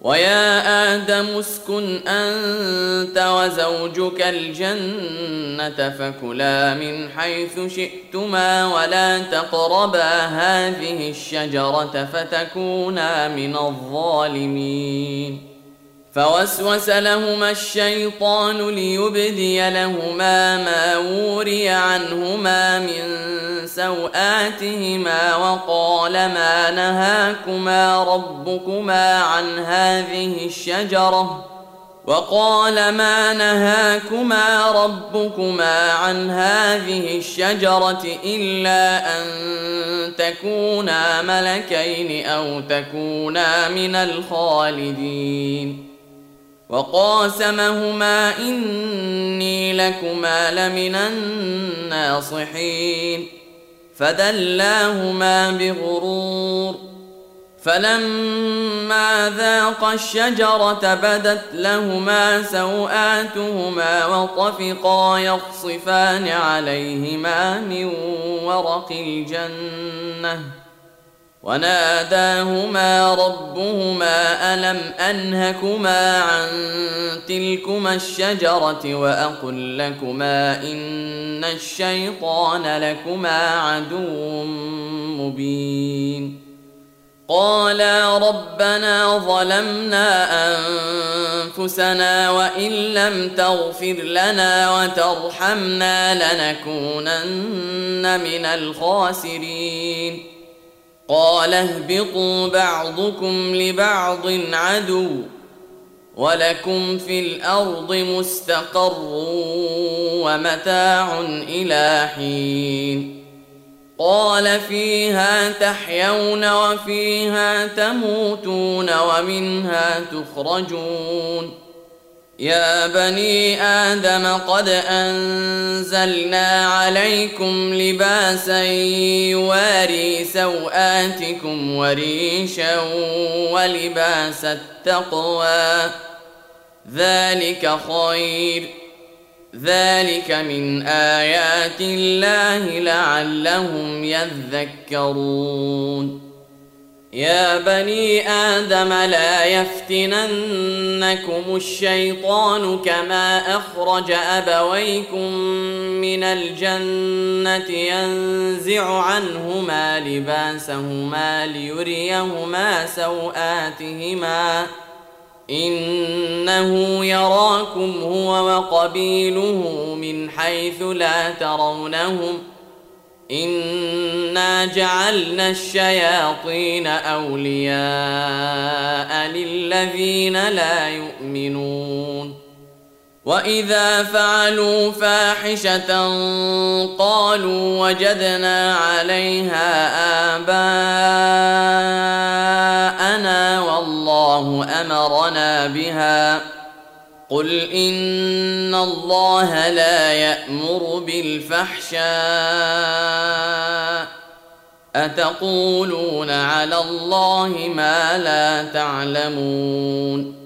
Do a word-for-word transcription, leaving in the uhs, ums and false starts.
ويا آدم اسكن أنت وزوجك الجنة فكلا من حيث شئتما ولا تقربا هذه الشجرة فتكونا من الظالمين. فوسوس لهما الشيطان ليبدي لهما ما وري عنهما من سوآتهما وقال ما نهاكما ربكما عن هذه الشجرة وقال ما نهاكما ربكما عن هذه الشجرة إلا أن تكونا ملكين أو تكونا من الخالدين. وقاسمهما إني لكما لمن الناصحين فدلاهما بغرور فلما ذاقا الشجرة بدت لهما سوآتهما وطفقا يخصفان عليهما من ورق الجنة وناداهما ربهما ألم أنهكما عن تلكما الشجرة وأقل لكما إن الشيطان لكما عدو مبين. قالا ربنا ظلمنا أنفسنا وإن لم تغفر لنا وترحمنا لنكونن من الخاسرين. قال اهبطوا بعضكم لبعض عدو ولكم في الأرض مستقر ومتاع إلى حين. قال فيها تحيون وفيها تموتون ومنها تخرجون. يا بني آدم قد أنزلنا عليكم لباسا يواري سوآتكم وريشا ولباس التقوى ذلك خير ذلك من آيات الله لعلهم يذكرون. يا بني آدم لا يفتننكم الشيطان كما أخرج أبويكم من الجنة ينزع عنهما لباسهما ليريهما سوآتهما إنه يراكم هو وقبيله من حيث لا ترونهم إنا جعلنا الشياطين أولياء للذين لا يؤمنون. وإذا فعلوا فاحشة قالوا وجدنا عليها آباءنا والله أمرنا بها قل إن الله لا يأمر بالفحشاء أتقولون على الله ما لا تعلمون.